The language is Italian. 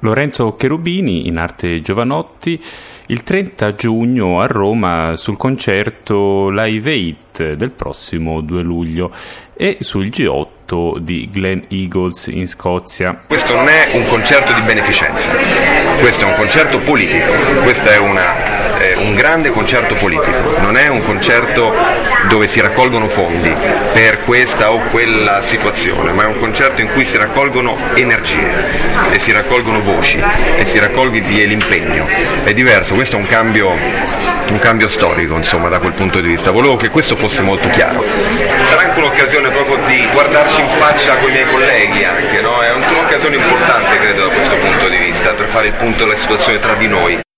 Lorenzo Cherubini, in arte Giovanotti, il 30 giugno a Roma sul concerto Live 8 del prossimo 2 luglio e sul G8 di Glen Eagles in Scozia. Questo non è un concerto di beneficenza, questo è un concerto politico, questo è un grande concerto politico, non è un concerto dove si raccolgono fondi per questa o quella situazione, ma è un concerto in cui si raccolgono energie e si raccolgono voci e si raccoglie l'impegno. È diverso, questo è un cambio storico, insomma, da quel punto di vista. Volevo che questo fosse molto chiaro. Sarà anche un'occasione proprio di guardarci in faccia con i miei colleghi anche, no? È un'occasione importante, credo, da questo punto di vista, per fare il punto della situazione tra di noi.